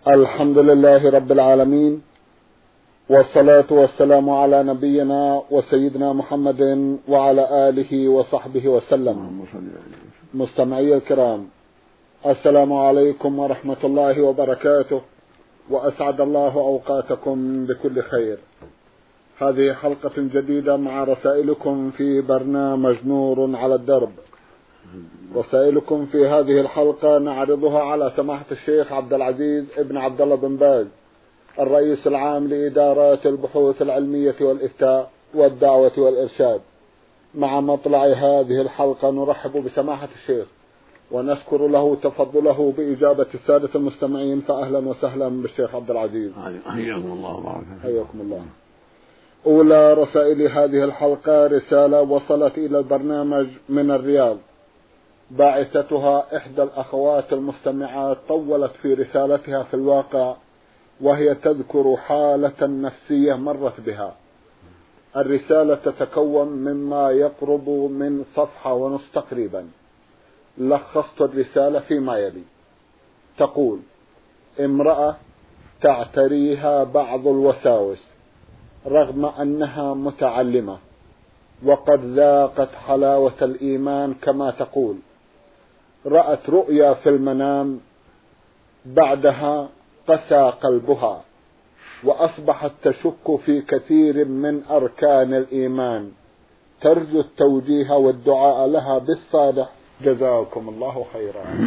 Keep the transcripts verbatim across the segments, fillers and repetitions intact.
الحمد لله رب العالمين، والصلاة والسلام على نبينا وسيدنا محمد وعلى آله وصحبه وسلم. مستمعي الكرام، السلام عليكم ورحمة الله وبركاته، وأسعد الله أوقاتكم بكل خير. هذه حلقة جديدة مع رسائلكم في برنامج نور على الدرب. رسائلكم في هذه الحلقة نعرضها على سماحة الشيخ عبد العزيز ابن عبد الله بن باز، الرئيس العام لإدارات البحوث العلمية والإفتاء والدعوة والإرشاد. مع مطلع هذه الحلقة نرحب بسماحة الشيخ ونشكر له تفضله بإجابة السادة المستمعين، فأهلا وسهلا بالشيخ عبد العزيز. حياكم الله وبارك حياكم الله. أولى رسائل هذه الحلقة رسالة وصلت إلى البرنامج من الرياض، باعثتها إحدى الأخوات المستمعات طولت في رسالتها في الواقع، وهي تذكر حالة نفسية مرت بها. الرسالة تتكون مما يقرب من صفحة ونص تقريبا. لخصت الرسالة فيما يلي. تقول: امرأة تعتريها بعض الوساوس رغم أنها متعلمة وقد ذاقت حلاوة الإيمان كما تقول. رأت رؤيا في المنام، بعدها قسى قلبها وأصبحت تشك في كثير من أركان الإيمان. ترجو التوجيه والدعاء لها بالصالح، جزاكم الله خيرا.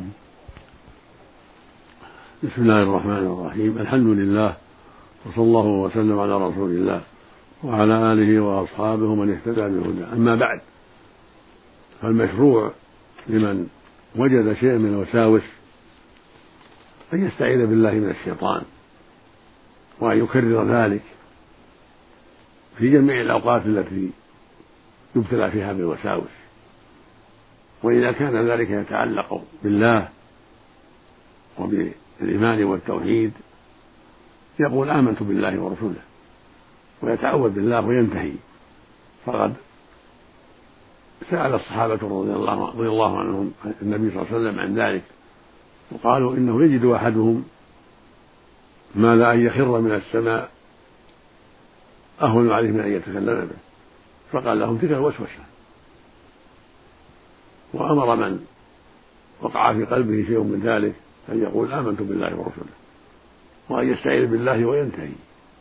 بسم الله الرحمن الرحيم. الحمد لله، وصلى الله وسلم على رسول الله وعلى آله وأصحابه من اهتدى بهداه. أما بعد، فالمشروع لمن وجد شيء من الوساوس أن يستعيذ بالله من الشيطان، وأن يكرر ذلك في جميع الأوقات التي يبتلى فيها بالوساوس. وإذا كان ذلك يتعلق بالله وبالإيمان والتوحيد يقول آمنت بالله ورسوله ويتعوذ بالله وينتهي. فقد سأل الصحابة رضي الله, رضي الله عنهم النبي صلى الله عليه وسلم عن ذلك، وقالوا إنه يجد أحدهم ما لا أن يخر من السماء أهون عليه من أن يتكلم به، فقال لهم تلك الوسوسة. وأمر من وقع في قلبه شيء من ذلك أن يقول آمنت بالله ورسوله، وأن يستعيذ بالله وينتهي.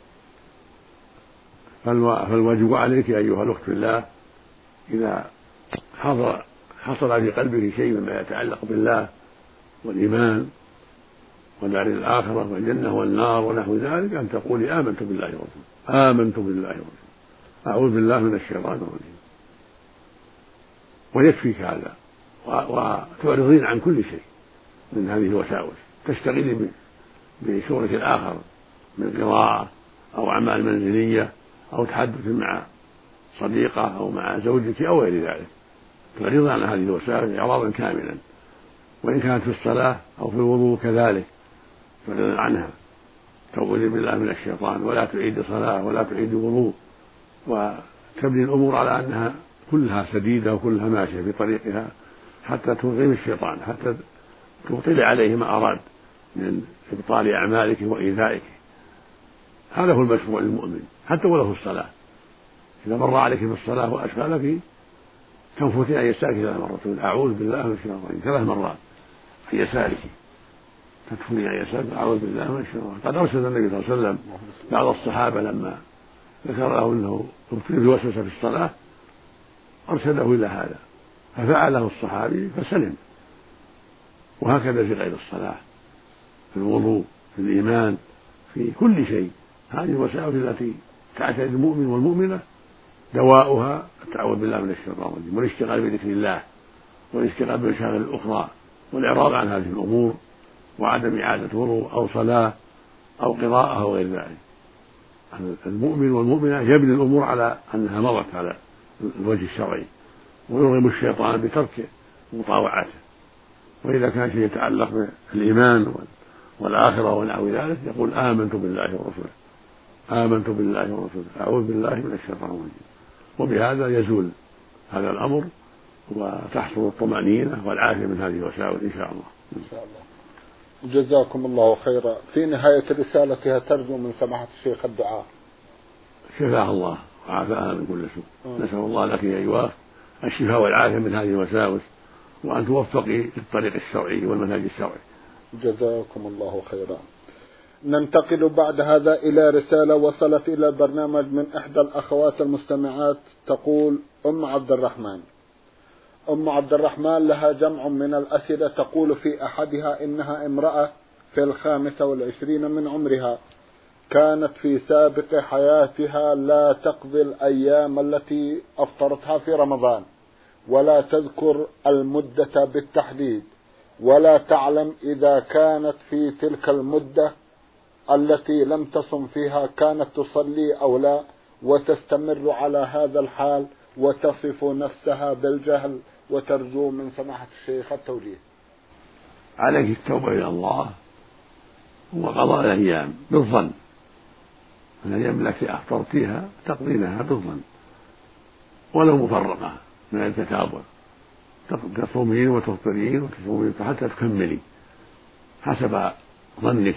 فالواجب عليك أيها الأخت في الله، إذا حضر حصل في قلبه شيء مما يتعلق بالله والإيمان والدار الآخرة والجنة والنار ونحو ذلك، أن تقولي آمنت بالله ورسوله، آمنت بالله ورسوله، أعوذ بالله من الشيطان الرجيم. ويكفيك هذا، وتعرضين عن كل شيء من هذه الوساوس، تشتغلي بشغلك الآخر من قراءة أو أعمال منزلية أو تحدث مع صديقة أو مع زوجك أو غير ذلك، تعرض عن هذه الوساوس إعراضا كاملا. وإن كانت في الصلاة أو في الوضوء كذلك تعرض عنها، تعوذي بالله من الشيطان، ولا تعيد صلاة ولا تعيد وضوء، وتبني الأمور على أنها كلها سديدة وكلها ماشية في طريقها حتى تغيم الشيطان، حتى تبطل عليه ما أراد من إبطال أعمالك وإيذائك. هذا هو المشروع للمؤمن حتى ولو في الصلاة. إذا مر عليك في الصلاة وأشغلك تنفثين عن يسارك ثلاث مرات، أعوذ بالله من الشيطان ثلاث مرات عن يسارك، تدخلين عن يسارك أعوذ بالله من الشيطان. قد أرشد النبي صلى الله عليه وسلم بعض الصحابة لما ذكر له أنه ابتلي بالوسوسة في الصلاة أرشده إلى هذا، ففعله الصحابي فسلم. وهكذا في غير الصلاة، في الوضوء، في الإيمان، في كل شيء. هذه الوساوس التي تعتري المؤمن والمؤمنة دواؤها التعوذ بالله من الشيطان الرجيم، والاشتغال بذكر الله، والاشتغال بالمشاغل الأخرى، والإعراض عن هذه الأمور، وعدم إعادة وضوء أو صلاة أو قراءة أو غير ذلك. المؤمن والمؤمنة يبني الأمور على أنها مضت على الوجه الشرعي، ويرغم الشيطان بترك مطاوعته. وإذا كان شيء يتعلق بالإيمان والآخرة ونحو ذلك يقول آمنت بالله ورسوله، آمنت بالله ورسوله، أعوذ بالله من الشيطان الرجيم. وبهذا يزول هذا الأمر وتحصل الطمأنينة والعافية من هذه الوساوس إن شاء الله. إن شاء الله. جزاكم الله خيرا. في نهاية رسالتها ترجو من سماحة الشيخ الدعاء. شفاه الله وعافاها من كل سوء. نسأل الله لك يا أيوة الشفاء والعافية من هذه الوساوس، وأن توفقي للطريق الشرعي والمنهج الشرعي. جزاكم الله خيرا. ننتقل بعد هذا إلى رسالة وصلت إلى البرنامج من إحدى الأخوات المستمعات، تقول أم عبد الرحمن. أم عبد الرحمن لها جمع من الأسئلة، تقول في أحدها إنها امرأة في الخامسة والعشرين من عمرها، كانت في سابق حياتها لا تقضي الأيام التي أفطرتها في رمضان، ولا تذكر المدة بالتحديد، ولا تعلم إذا كانت في تلك المدة التي لم تصم فيها كانت تصلي أو لا، وتستمر على هذا الحال وتصف نفسها بالجهل، وترجو من سماحة الشيخ التوجيه. عليك التوبة إلى الله وقضاء الأيام بالظن، الأيام التي أفطرتيها تقضينها بالظن ولو مفرقة من التتابع، تصومين وتفطرين وتصومين حتى تكملي حسب ظنك،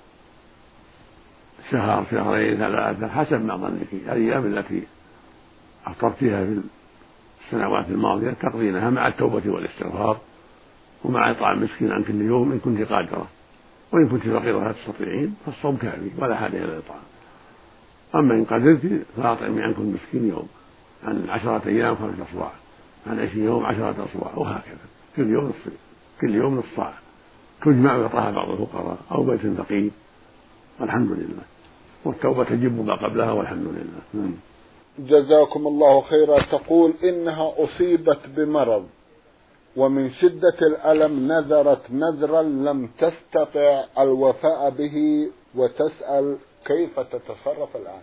شهر شهرين ثلاثة حسب ما ظنك. الأيام التي أفطرتيها في السنوات الماضية تقضينها مع التوبة والاستغفار، ومع إطعام مسكين عن كل يوم إن كنت قادرة، وإن كنت فقيرة لا تستطيعين فالصوم كافي ولا حاجة إلى الإطعام. أما إن قدرت فأطعمي عن كل مسكين يوم، عن عشرة أيام خمسة أصواع، عن عشرين يوم عشرة أصواع، وهكذا كل يوم نصف، كل يوم نصف صاع تجمع ويعطاها بعض الفقراء أو بيت فقير، والحمد لله، والتوبة تجب ما قبلها والحمد لله. جزاكم الله خيرا. تقول إنها أصيبت بمرض ومن شدة الألم نذرت نذرا لم تستطع الوفاء به، وتسأل كيف تتصرف الآن.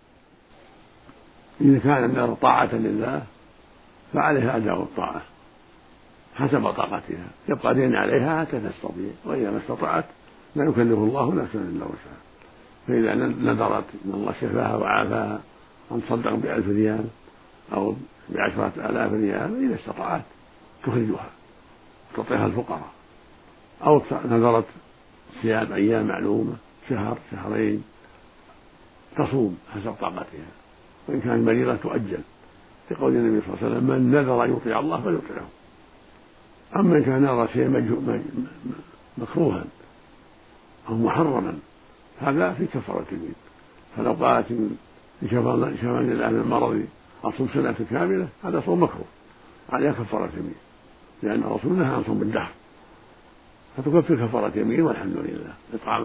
إذا كان النذر طاعة لله فعليها أداء الطاعة حسب طاقتها، يبقى دين عليها حتى تستطيع، وإذا ما استطعت لا يكلف الله نفسا إلا وسعها. فإذا نذرت إن الله شفاها وعافاها أن تصدق بألف ريال أو بعشرة آلاف ريال، إذا استطاعت تخرجها تعطيها الفقراء، أو نذرت صيام أيام معلومة شهر شهرين تصوم حسب طاقتها، وإن كانت مريضة تؤجل، لقول النبي صلى الله عليه وسلم من نذر يطيع الله فليطيعه. أما إن كان نذر شيئا مكروها أو محرما هذا في كفارة اليمين، فلو قالت شفاني الله من مرضي أصوم سنة كاملة هذا صوم مكروه عليها كفارة اليمين، لأن الرسول نهى عن صوم الدهر، فتكفر كفارة يمين والحمد لله. إطعام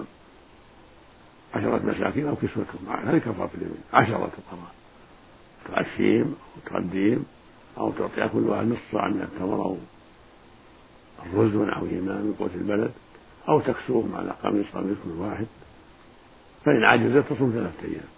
عشرة مساكين أو كسوتهم هذه كفارة اليمين، عشرة فقراء تعشيم وتقديم، أو تعطي كل واحد نصف صاع من التمر أو الرز ونحوهما من قوت البلد، أو تكسوهم على قميص قميص كل واحد، فإن عجزت تصوم ثلاثة أيام.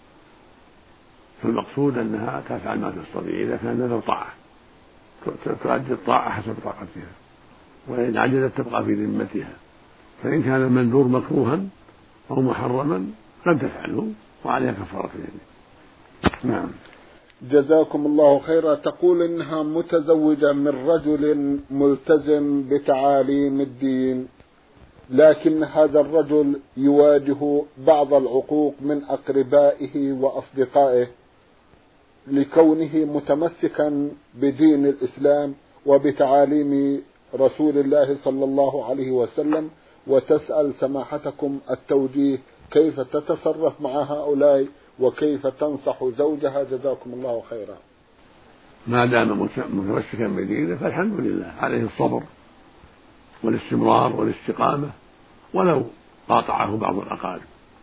فالمقصود أنها تفعل ما تستطيع، إذا كان نذر طاعة تؤدي الطاعة حسب طاقتها، وإن عجزت تبقى في ذمتها. فإن كان المنذور مكروها أو محرما لم تفعله وعليها كفارة اليمين. نعم. جزاكم الله خيرا. تقول إنها متزوجة من رجل ملتزم بتعاليم الدين، لكن هذا الرجل يواجه بعض العقوق من أقربائه وأصدقائه لكونه متمسكا بدين الإسلام وبتعاليم رسول الله صلى الله عليه وسلم، وتسأل سماحتكم التوجيه كيف تتصرف مع هؤلاء وكيف تنصح زوجها. جزاكم الله خيرا. ما دام متمسكا بدينه فالحمد لله، عليه الصبر والاستمرار والاستقامة، ولو قاطعه بعض الأقارب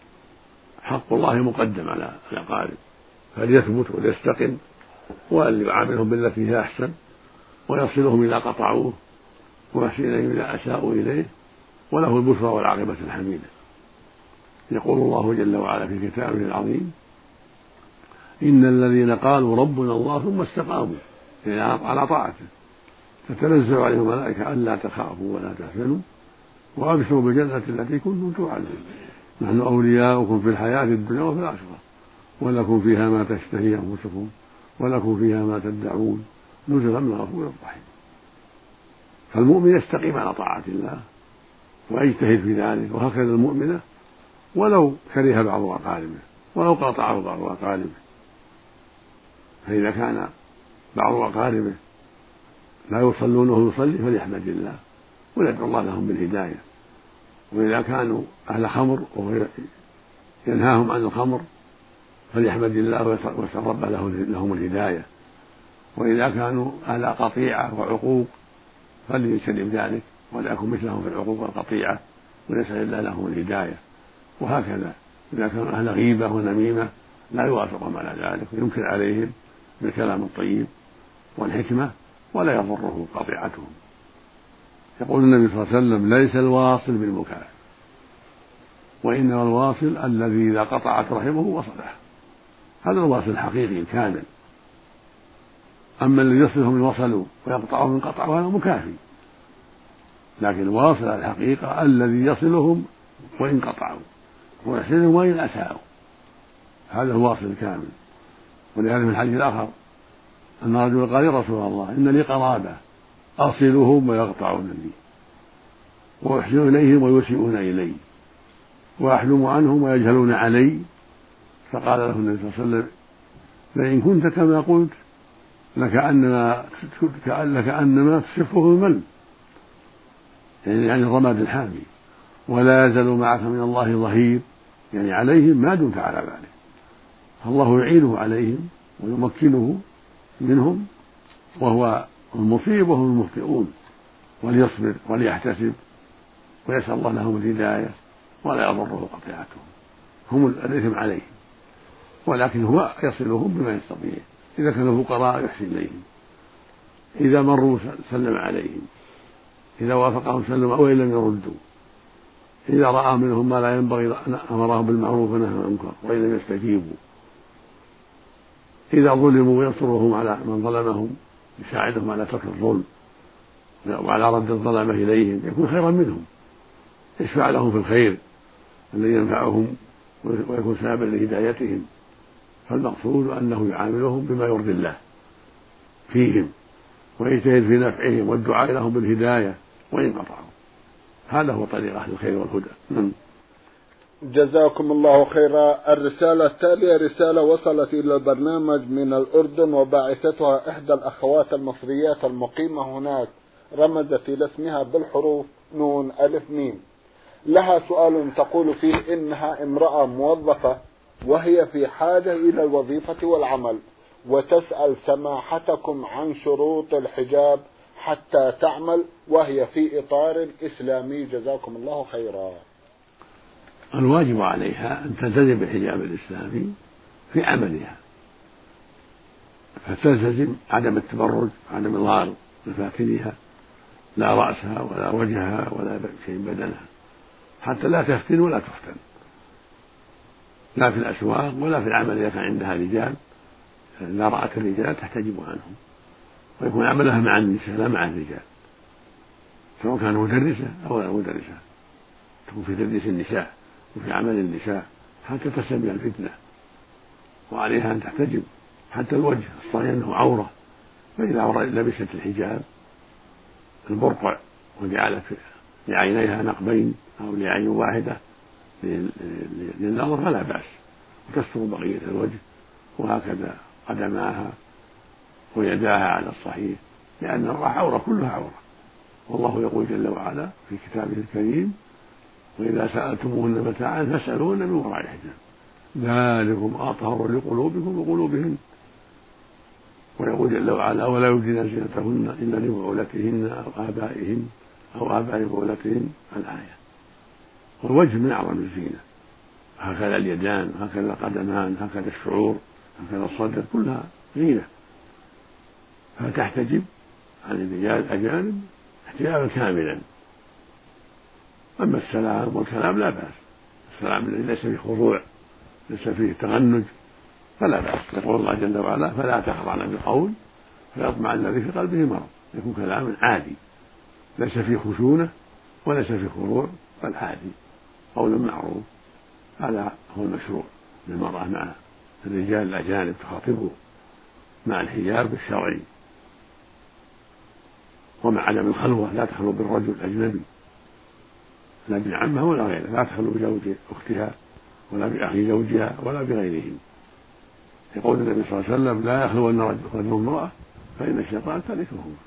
حق الله مقدم على الأقارب، فليثبت وليستقم، وأن يعاملهم بالتي هي أحسن، ويصلهم إذا قطعوه، ويحسن إليهم إذا أساءوا إليه، وله البشرى والعاقبة الحميدة. يقول الله جل وعلا في كتابه العظيم: إن الذين قالوا ربنا الله ثم استقاموا على طاعته تتنزل عليهم الملائكة ألا تخافوا ولا تحزنوا وأبشروا بالجنة التي كنتم توعدون نحن أولياؤكم في الحياة الدنيا وفي الآخرة ولكم فيها ما تشتهي أنفسكم ولكم فيها ما تدعون نزلا من غفور رحيم. فالمؤمن يستقيم على طاعة الله ويجتهد في ذلك، وهكذا المؤمنة ولو كره بعض أقاربه ولو قاطعه بعض أقاربه. فإذا كان بعض أقاربه لا يصلون وهو يصلي فليحمد الله ويدعو الله لهم بالهداية. وإذا كانوا أهل خمر وهو ينهاهم عن الخمر فليحمد الله ويسأل ربه لهم الهداية. وإذا كانوا أهل قطيعة وعقوق فليجتنب ذلك ولا يكن مثلهم في العقوق والقطيعة ويسأل الله لهم الهداية. وهكذا إذا كانوا أهل غيبة ونميمة لا يوافقهم على ذلك وينكر عليهم بالكلام الطيب والحكمة ولا يضره قطيعتهم. يقول النبي صلى الله عليه وسلم: ليس الواصل بالمكافئ، وإنما الواصل الذي إذا قطعت رحمه وصله. هذا الواصل الحقيقي الكامل. أما الذي يصلهم إن وصلوا ويقطعهم إن قطعوا هذا مكافي. لكن الواصل الحقيقة الذي يصلهم وإن قطعوا ويحسنهم وإن أساءوا، هذا هو الواصل الكامل. ولهذا في الحديث الآخر أن رجل قال: يا رسول الله إن لي قرابة أصلهم ويقطعون لي وأحسن إليهم ويسيئون إلي وأحلم عنهم ويجهلون علي. فقال له النبي صلى الله عليه وسلم: لئن كنت كما قلت لكأنما لكأنما تصفه المل، يعني يعني الرماد الحامي، ولا يزال معك من الله ظهير، يعني عليهم ما دمت على ذلك. فالله يعينه عليهم ويمكنه منهم وهو المصيب وهم المخطئون، وليصبر وليحتسب ويسأل الله لهم الهداية ولا يضره قطيعتهم. هم الإثم عليهم ولكن هو يصلهم بما يستطيع. إذا كانوا فقراء يحسن إليهم، إذا مروا سلم عليهم، إذا وافقهم سلم وإن لم يردوا، إذا رأى منهم ما لا ينبغي أمرهم بالمعروف ونهى عن المنكر وإن لم يستجيبوا، إذا ظلموا ينصرهم على من ظلمهم، يساعدهم على ترك الظلم وعلى رد الظلمة إليهم، يكون خيرا منهم، يشفع لهم في الخير الذي ينفعهم ويكون سببا لهدايتهم. فالمقصود أنه يعاملهم بما يرضي الله فيهم ويجتهد في نفعهم والدعاء لهم بالهداية وإن قطعوا. هذا هو طريق أهل الخير والهدى. جزاكم الله خيرا. الرسالة التالية رسالة وصلت إلى البرنامج من الأردن وباعثتها إحدى الأخوات المصريات المقيمة هناك، رمزت إلى اسمها بالحروف نون ألف ميم. لها سؤال تقول فيه إنها امرأة موظفة وهي في حاجة إلى الوظيفة والعمل، وتسأل سماحتكم عن شروط الحجاب حتى تعمل وهي في إطار إسلامي. جزاكم الله خيرا. الواجب عليها أن تلتزم بالحجاب الإسلامي في عملها، فتلتزم عدم التبرج، عدم إظهار مفاتنها، لا رأسها ولا وجهها ولا شيء بدنها، حتى لا تفتن ولا تفتن، لا في الأسواق ولا في العمل إذا كان عندها رجال، إذا رأت الرجال تحتجب عنهم، ويكون عملها مع النساء لا مع الرجال، سواء كان مدرسة أو لا مدرسة، تكون في تدريس النساء وفي عمل النساء حتى تسلم الفتنة. وعليها أن تحتجب حتى الوجه، الصحيح أنه عورة، فإذا لبست الحجاب البرقع وجعلت لعينيها نقبين أو لعين واحدة للنظر فلا بأس، وتستر بقية الوجه، وهكذا قدماها ويداها على الصحيح، لأن العورة كلها عورة. والله يقول جل وعلا في كتابه الكريم: وإذا سألتموهن متاعا فاسألوهن من وراء حجاب ذلكم أطهر لقلوبكم وقلوبهن. ويقول جل وعلا: ولا يبدين زينتهن إلا لبعولتهن أو آبائهن أو آباء بعولتهن. الآية. والوجه من أعظم الزينة، هكذا اليدان، هكذا القدمان، هكذا الشعور، هكذا الصدر، كلها زينة. فتحتجب عن الرجال الأجانب احتجابا كاملا. أما السلام والكلام لا بأس، السلام الذي ليس فيه خضوع ليس فيه تغنج فلا بأس. يقول الله جل وعلا: فلا تخضعن بالقول فيطمع الذي في قلبه مرض. يكون كلام عادي ليس فيه خشونة وليس فيه خضوع، بل عادي، قول معروف. هذا هو المشروع للمرأة مع الرجال الأجانب، تخاطبه مع الحجاب الشرعي ومع عدم الخلوة، لا تخلو بالرجل الأجنبي، لا ابن عمها ولا غيره، لا تخلو بزوج أختها ولا بأخي زوجها ولا بغيرهم. يقول النبي صلى الله عليه وسلم لا يخلون رجل امرأة فإن الشيطان ثالثهما.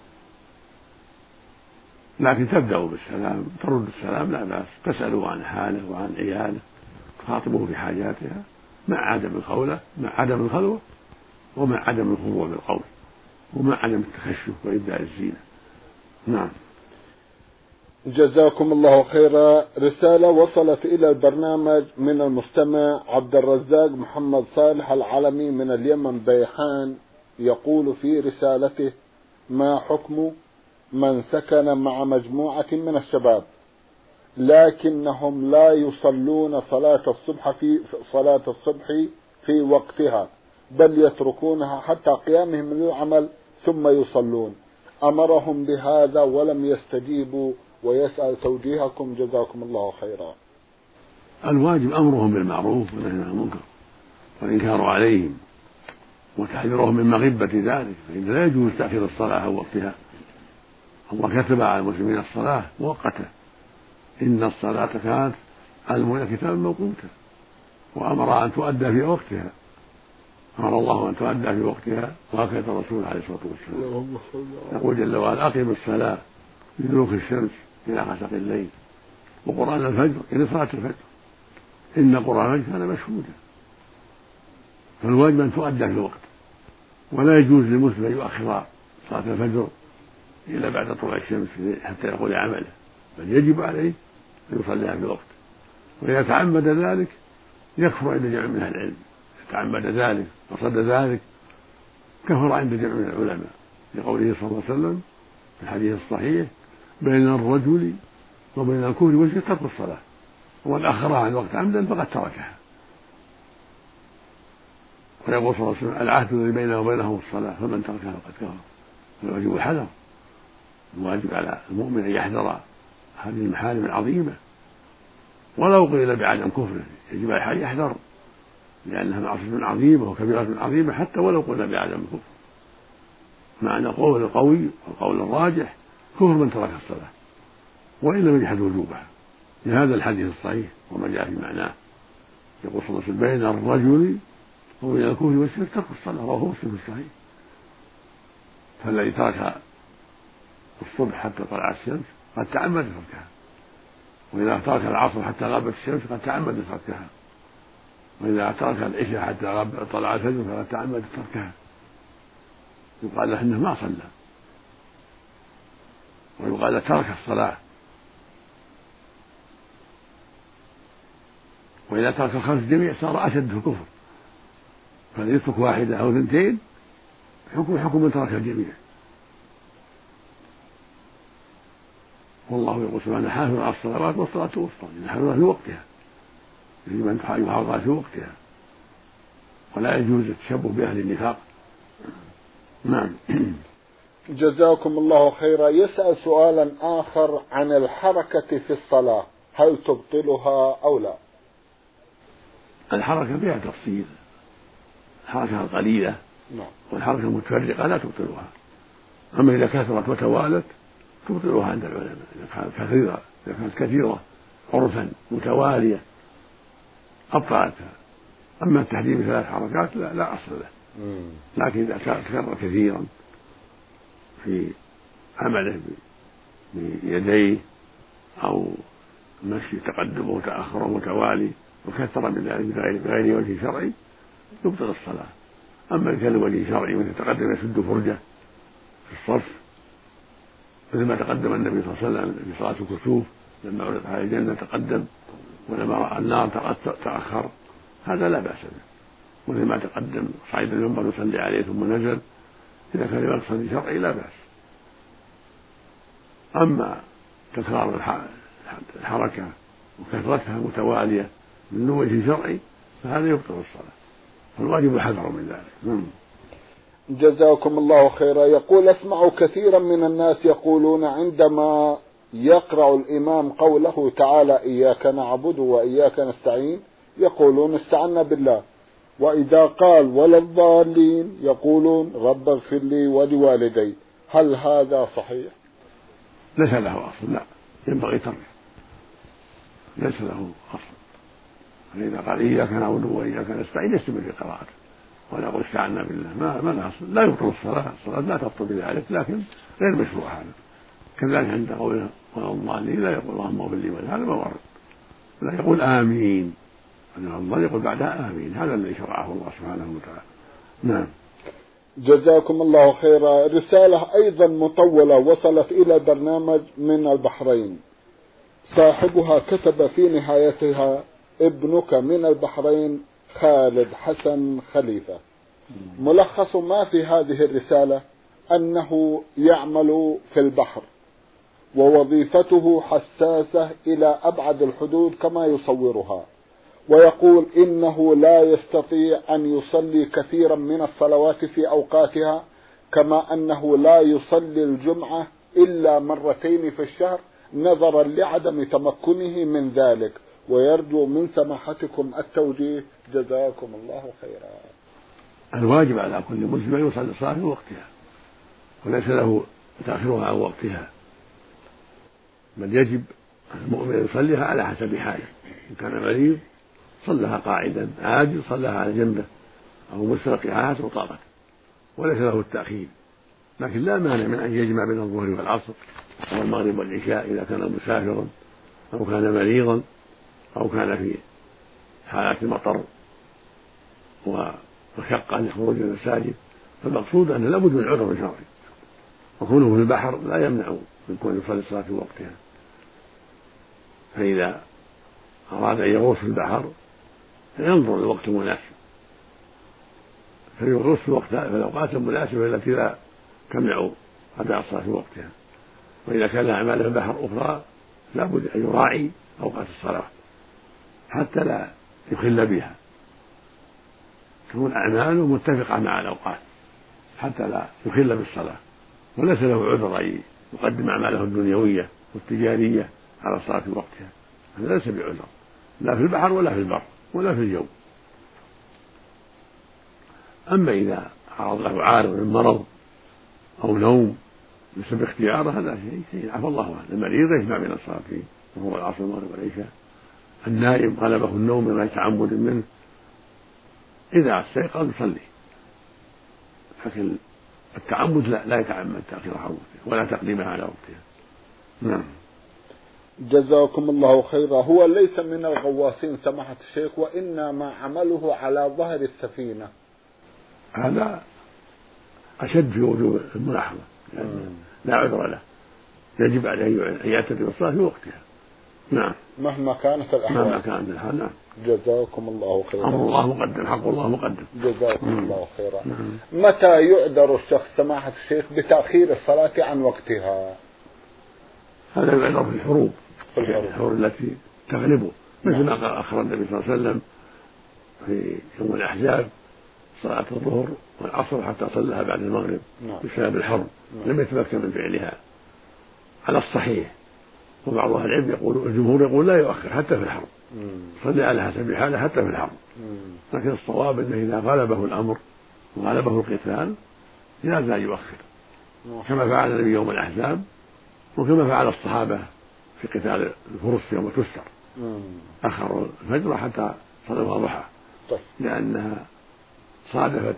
لكن تبدأ بالسلام، ترد السلام لا بأس، تسأله عن حاله وعن عياله، تخاطبه في حاجاتها مع عدم الخولة، مع عدم الخلوة، ومع عدم الخضوع بالقول، ومع عدم التخشف وإبداء الزينة. نعم. جزاكم الله خيرا. رسالة وصلت إلى البرنامج من المستمع عبد الرزاق محمد صالح العلمي من اليمن بيحان، يقول في رسالته: ما حكم من سكن مع مجموعة من الشباب لكنهم لا يصلون صلاة الصبح في صلاة الصبح في وقتها، بل يتركونها حتى قيامهم من العمل ثم يصلون؟ أمرهم بهذا ولم يستجيبوا ويسأل توجيهكم جزاكم الله خيرا. الواجب أمرهم بالمعروف ونهي عن المنكر والإنكار عليهم وتحذيرهم من مغبة ذلك، فإن لا يجوز تأخير الصلاة عن وقتها. الله كتب على المسلمين الصلاة مؤقتة، إن الصلاة كانت على المؤمنين كتابا موقوتا، وأمر أن تؤدى في وقتها، أمر الله أن تؤدى في وقتها، وهكذا الرسول عليه الصلاة والسلام يقول جل وعلا: أقم الصلاة لدلوك الشمس إلى غسق الليل وقرآن الفجر إلى صلاة الفجر إن قرآن الفجر كان مشهودا. فالواجب أن تؤدى في الوقت، ولا يجوز للمسلم أن يؤخر صلاة الفجر إلى بعد طلوع الشمس حتى يقول عمله، بل يجب عليه أن يصليها في الوقت. وإذا تعمد ذلك يكفر عند جمع من أهل العلم، تعمد ذلك وصد ذلك كفر عند جمع من العلماء، لقوله صلى الله عليه وسلم في الحديث الصحيح: بين الرجل وبين الكفر والشرك ترك الصلاة، ومن أخرها عن وقت عمدا فقد تركها. ويقول صلى الله عليه وسلم: العهد الذي بينه وبينهم الصلاة فمن تركها فقد كفر. فالواجب الحذر، الواجب على المؤمن أن يحذر هذه المحارم العظيمة، ولو قيل بعدم كفره يجب عليه يحذر، لأنها معصية عظيمة وكبيرة عظيمة حتى ولو قلنا بعدم الكفر. معنى القول القوي والقول الراجح كفر من ترك الصلاة وإن لم يجحد وجوبها، لهذا الحديث الصحيح وما جاء في معناه. يقول صلى الله عليه وسلم: بين الرجل وبين الكفر والشرك ترك الصلاة، رواه مسلم في الصحيح. فالذي ترك الصبح حتى طلعت الشمس قد تعمد تركها، وإذا ترك العصر حتى غابت الشمس قد تعمد تركها، وإذا ترك العشاء حتى طلع الفجر فقد تعمد تركها، يقال له إنه ما صلى، ويقال له ترك الصلاة. وإذا ترك الخمس جميع صار أشد في الكفر، فليترك واحدة أو اثنتين حكم حكم من ترك الجميع. والله يقول سبحانه: حافظوا على الصلوات والصلاة الوسطى، إن حافظوها في وقتها، يجب أن يحافظها في وقتها، ولا يجوز التشبه بأهل النفاق. نعم. جزاكم الله خيرا. يسأل سؤالا آخر عن الحركة في الصلاة، هل تبطلها أو لا؟ الحركة فيها تفصيل، الحركة القليلة والحركة المتفرقة لا تبطلها، أما إذا كثرت وتوالت تبطلها عند العلماء، إذا كانت كثيرة إذا كانت كثيرة عرفا متوالية أبطلتها. أما التحديد بثلاث حركات لا, لا أصل له، لكن إذا تكرر كثيرا في عمله بيديه أو مشي تقدمه وتأخره متوالي وكثر من ذلك بغير وجه شرعي يبطل الصلاة. أما إن كان وجه شرعي ويتقدم يسد فرجة في الصف مثل ما تقدم النبي صلى الله عليه وسلم في صلاة الكسوف لما عرض على الجنة تقدم، ولما رأى النار تأخر، هذا لا بأس به. مثل ما تقدم صعيد المنبر يصلي عليه ثم نزل، إذا كان مقصد شرعي لا بأس. أما تكرار الحركة وكثرتها متوالية من وجه شرعي فهذا يبطل الصلاة، فالواجب الحذر من ذلك. جزاكم الله خيرا. يقول: أسمع كثيرا من الناس يقولون عندما يقرأ الإمام قوله تعالى: إياك نعبد وإياك نستعين، يقولون استعنا بالله، وإذا قال ولا الضالين يقولون رب اغفر لي ولوالدي، هل هذا صحيح؟ ليس له أصل، لا، ينبغي تركه، ليس له أصل. فإذا قال إياك نعبد وإياك نستعين يستمر في قراءته ولا يقول استعنا بالله، ما ما له أصل. لا يبطل الصلاة، الصلاة لا تبطل بذلك، لكن غير مشروع هذا. كذلك عند قوله ولا الضالين لا يقول اللهم اغفر لي ولي، هذا ما ورد. لا يقول آمين، الله يقول بعدها آمين، هذا الذي شرعه الله سبحانه وتعالى. نعم. جزاكم الله خيرا. رسالة أيضا مطولة وصلت إلى برنامج من البحرين، صاحبها كتب في نهايتها: ابنك من البحرين خالد حسن خليفة. ملخص ما في هذه الرسالة أنه يعمل في البحر ووظيفته حساسة إلى أبعد الحدود كما يصورها، ويقول إنه لا يستطيع أن يصلي كثيرا من الصلوات في أوقاتها، كما أنه لا يصلي الجمعة إلا مرتين في الشهر نظرا لعدم تمكنه من ذلك، ويرجو من سماحتكم التوجيه. جزاكم الله خيرا. الواجب على كل مسلم أن يصلي الصلاة في وقتها، وليس له تأخيرها عن وقتها، بل يجب المؤمن يصليها على حسب حاله. إن كان مريض صلىها قاعدا، عاجز صلىها على جنبه أو مستلقي على حسب طاقته، وليس له التأخير. لكن لا مانع من أن يجمع بين الظهر والعصر أو المغرب والعشاء إذا كان مسافرا أو كان مريضا أو كان في حالات المطر ومشقة لخروج المساجد. فالمقصود أنه لابد من عذر شرعي، وكونه في البحر لا يمنع من كون يصلي الصلاة في وقتها. فإذا أراد أن يغوص في البحر فينظر الوقت المناسب فيغوص في وقت في الأوقات المناسبة التي لا تمنع أداء الصلاة في وقتها. وإذا كان له أعمال في البحر أخرى لابد أن يراعي أوقات الصلاة حتى لا يخل بها، تكون أعماله متفقة مع الأوقات حتى لا يخل بالصلاة، وليس له عذر أن يقدم أعماله الدنيوية والتجارية على الصلاة في وقتها، هذا ليس بعذر لا في البحر ولا في البر ولا في الجو. أما إذا عرض له عارض من مرض أو نوم بسبب اختياره هذا شيء عفى الله عنه. المريض يجمع بين الصلاتين وهو العصر والمغرب والعشاء. النائم غلبه النوم بما تعمد منه إذا استيقظ يصلي، لكن التعمد لا, لا يتعمد تأخيرها عن وقتها ولا تقديمها على وقتها. نعم. جزاكم الله خيرا. هو ليس من الغواصين سماحة الشيخ، وإنما عمله على ظهر السفينة. هذا أشد في وجوب الملاحظة، يعني لا عذر له، يجب عليه أن يعتبر الصلاة في وقتها. نعم. مهما كانت الأحوال. مهما كانت الحال. نعم. جزاكم الله خيرا. أمر الله مقدم، حق الله مقدم. جزاكم مم. الله خيرا. نعم. متى يعذر الشخص سماحة الشيخ بتأخير الصلاة عن وقتها؟ هذا يعذر في الحروب، في الحروب, الحروب التي تغلبه، مثل ما قال أخر النبي صلى الله عليه وسلم في يوم الأحزاب صلاة الظهر والعصر حتى صلىها بعد المغرب بسبب الحرب، لم يتمكن من فعلها على الصحيح. وبعض أهل العلم يقول الجمهور يقول لا يؤخر حتى في الحرب، صلي على حسب حاله حتى في الحرب. لكن الصواب أنه إذا غلبه الأمر وغلبه القتال لا زال يؤخر، كما فعل النبي يوم الأحزاب وكما فعل الصحابة في قتال الفرس يوم تستر، أخروا الفجر حتى صلوا الضحى لأنها صادفت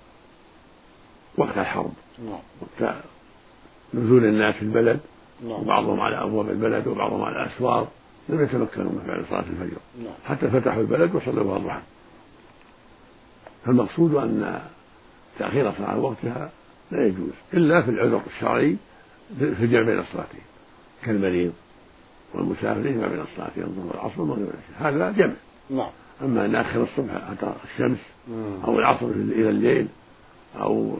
وقت الحرب، وقت نزول الناس في البلد، وبعضهم على أبواب البلد وبعضهم على الأسوار، لم يتمكنوا من فعل صلاة الفجر حتى فتحوا البلد وصلوا الضحى. فالمقصود أن تأخير الصلاة عن وقتها لا يجوز إلا في العذر الشرعي في الجمع بين الصلاتين، كالمريض والمسافر يجمع بين الصلاتين الظهر والعصر والمغرب والعشاء، هذا جمع. نعم. أما أن نأخر الصبح حتى الشمس أو العصر إلى الليل أو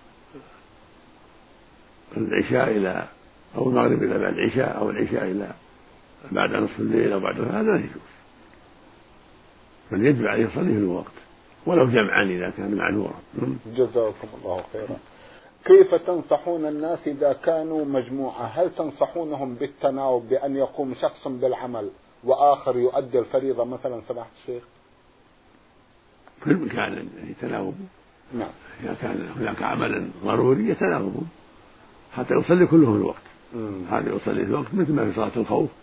العشاء إلى أو المغرب إلى بعد العشاء أو العشاء إلى بعد نصف الليل أو بعد هذا لا يجوز، بل يجب عليه يصلي في الوقت ولو جمعا إذا كان معذورا. جزاكم الله خيرا. كيف تنصحون الناس إذا كانوا مجموعة؟ هل تنصحونهم بالتناوب بأن يقوم شخص بالعمل وآخر يؤدي الفريضة مثلا سماحة الشيخ؟ في المكان يتناوبوا. نعم. إذا كان هناك عمل ضروري يتناوبون حتى يصلي كلهم في الوقت. هذا يصلي في الوقت مثل ما في صلاة الخوف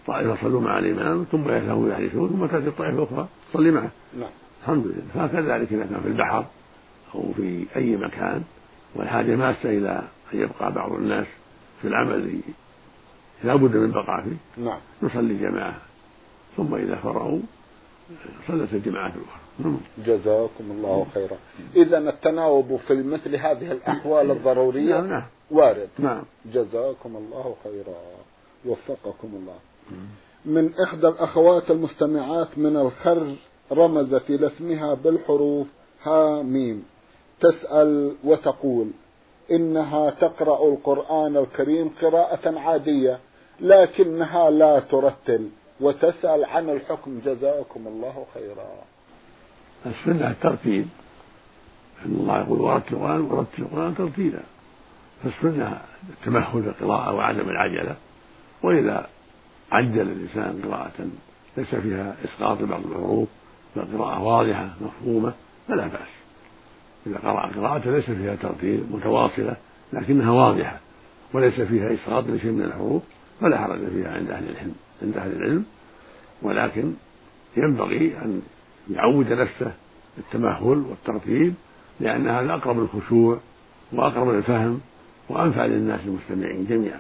طائفة صلوا مع الإمام ثم يذهبوا يحدثون ثم تأتي الطائفة الأخرى تصلي معه. نعم. الحمد لله. فكذلك إذا كان في البحر أو في أي مكان والحاجة ماسة إلى أن يبقى بعض الناس في العمل لا بد من البقاء فيه، نعم، نصلي جماعة ثم إذا فرغوا صلت الجماعة الأخرى. جزاكم الله خيرا. إذا التناوب في مثل هذه الأحوال الضرورية نعم. وارد. نعم. جزاكم الله خيرا، وفقكم الله. من إحدى الأخوات المستمعات من الخرج رمزت إلى اسمها بالحروف ها ميم، تسأل وتقول إنها تقرأ القرآن الكريم قراءة عادية لكنها لا ترتل، وتسأل عن الحكم. جزاكم الله خيرا. السنة الترتيل، إن الله يقول ورتل القرآن ورتل القرآن ترتيلا، فالسنة التمهل بالقراءة وعدم العجلة، وإذا عجل الإنسان قراءة ليس فيها إسقاط لبعض الحروف بل قراءة واضحة مفهومة فلا بأس. إذا قرأ قراءة ليس فيها ترتيل متواصلة لكنها واضحة وليس فيها إسقاط لشيء من الحروف فلا حرج فيها عند أهل العلم عند أهل العلم ولكن ينبغي أن يعود نفسه التمهل والترتيل، لأن هذا أقرب للخشوع وأقرب للفهم وأنفع للناس المستمعين جميعا.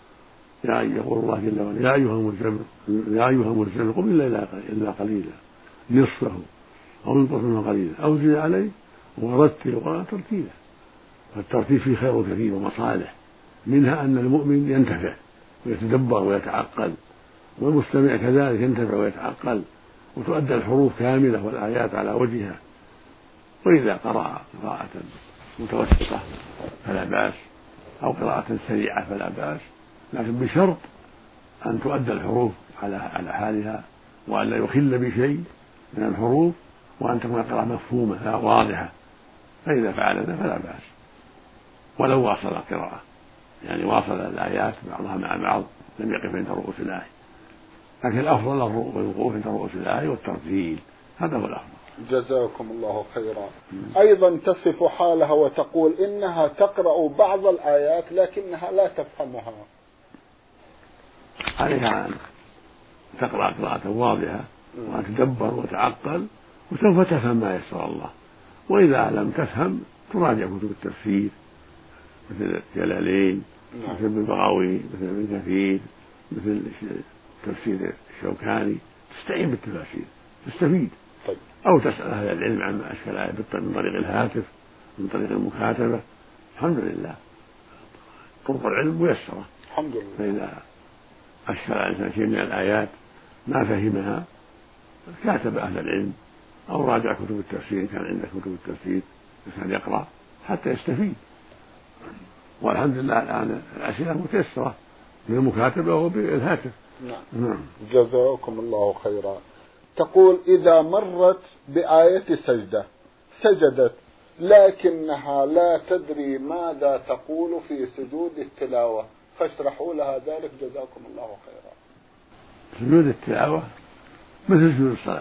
يقول الله جل وعلا: يا أيها المزمل يا أيها المزمل قم إلا قليلا نصفه أو انقص منه قليلا أو زد عليه ورتل القرآن ترتيلا. فالترتيل فيه خير كثير ومصالح، منها أن المؤمن ينتفع ويتدبر ويتعقل، والمستمع كذلك ينتفع ويتعقل، وتؤدى الحروف كاملة والآيات على وجهها. وإذا قرأ قراءة متوسطة فلا بأس، أو قراءة سريعة فلا بأس، لكن بشرط أن تؤدى الحروف على على حالها وأن لا يخل بشيء من الحروف، وأن تكون القراءة مفهومة واضحة. فإذا فعل ذلك فلا بأس، ولو واصل القراءة، يعني واصل الآيات بعضها مع بعض لم يقف عند رؤوس الآية، لكن الأفضل الوقوف عند رؤوس الآية والترتيل، هذا هو الأفضل. جزاكم الله خيرا. أيضا تصف حالها وتقول إنها تقرأ بعض الآيات لكنها لا تفهمها. عليها أن تقرأ قراءة واضحة وأن تدبر وتعقل، وسوف تفهم ما يسر الله. وإذا لم تفهم تراجع كتب التفسير مثل الجلالين، مثل ابن البغوي، مثل ابن كثير، مثل تفسير الشوكاني، تستعين بالتفاسير تستفيد. طيب. أو تسأل أهل العلم عما أشكل آية من طريق الهاتف، من طريق المكاتبة. الحمد لله طرق العلم ميسرة. الحمد لله. فإذا أشكل على شيء من الآيات ما فهمها كاتب أهل العلم أو راجع كتب التفسير، كان عنده كتب التفسير كان يقرأ حتى يستفيد. والحمد لله الآن الأسئلة متيسرة بالمكاتبة وبالهاتف. نعم. نعم. جزاكم الله خيرا. تقول إذا مرت بآية سجدة سجدت لكنها لا تدري ماذا تقول في سجود التلاوة، فاشرحوا لها ذلك جزاكم الله خيرا. سجود التلاوة مثل سجود الصلاة،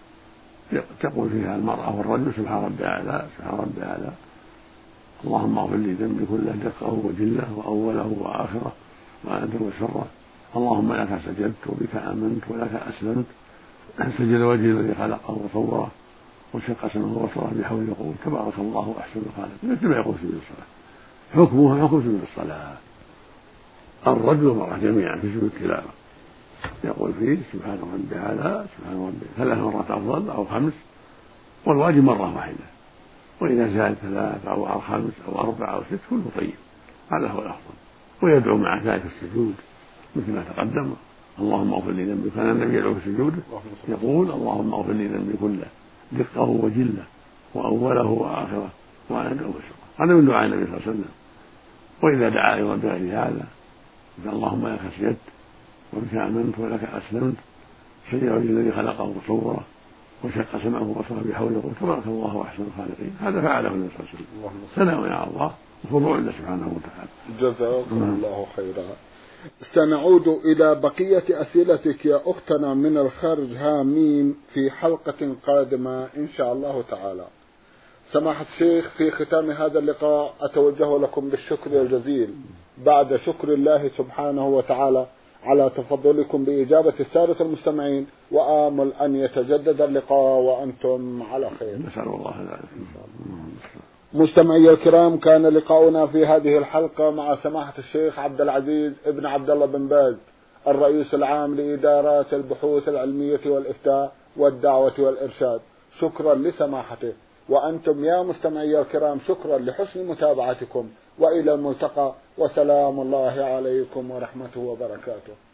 تقول فيها المرأة والرجل سبحان ربي أعلى سبحان ربي أعلى، اللهم اغفر لي ذنبي كله دقه وجله وأوله وآخره وأنت وسره، اللهم لك سجدت وبك آمنت ولك أسلمت، سجد وجهي الذي خلقه وصوره وشق سمعه وبصره بحول يقول تبارك الله أحسن الخالقين، مثل ما يقول سجود الصلاة. حكمه حكم سجود الصلاة. الرجل والمرأة جميعا في سجود التلاوة يقول فيه سبحان ربي أعلى سبحان ربي ثلاث مرات أفضل أو خمس، والواجب مرة واحدة، وإذا زاد ثلاث أو خمس أو أربع أو ست كله طيب، هذا هو الأفضل. ويدعو مع ذلك السجود مثل ما تقدم اللهم اغفر لي ذنبي، كان النبي يدعو في سجوده يقول اللهم اغفر لي ذنبي كله دقه وجله وأوله وآخره وأنا أدعو بسره. هذا من دعاء النبي صلى الله عليه وسلم. وإذا دعا أيضا بغير هذا اللهم لك سجدت وبك آمنت ولك أسلمت، سجد وجه الذي خلقه وصوره وشق سمعه وبصره بحوله تبارك الله أحسن الخالقين، هذا فعله النبي صلى الله عليه وسلم. ثناء على الله وخضوع له سبحانه وتعالى. جزاكم الله خيرا. سنعود إلى بقية أسئلتك يا أختنا من الخارج هامين في حلقة قادمة إن شاء الله تعالى. سماحة الشيخ، في ختام هذا اللقاء أتوجه لكم بالشكر الجزيل بعد شكر الله سبحانه وتعالى على تفضلكم بإجابة السادة المستمعين، وآمل أن يتجدد اللقاء وأنتم على خير. نسأل الله ذلك. مستمعي الكرام، كان لقاؤنا في هذه الحلقة مع سماحة الشيخ عبد العزيز ابن عبد الله بن باز، الرئيس العام لإدارات البحوث العلمية والإفتاء والدعوة والإرشاد. شكرا لسماحته، وأنتم يا مستمعي الكرام شكرا لحسن متابعتكم، وإلى الملتقى، وسلام الله عليكم ورحمته وبركاته.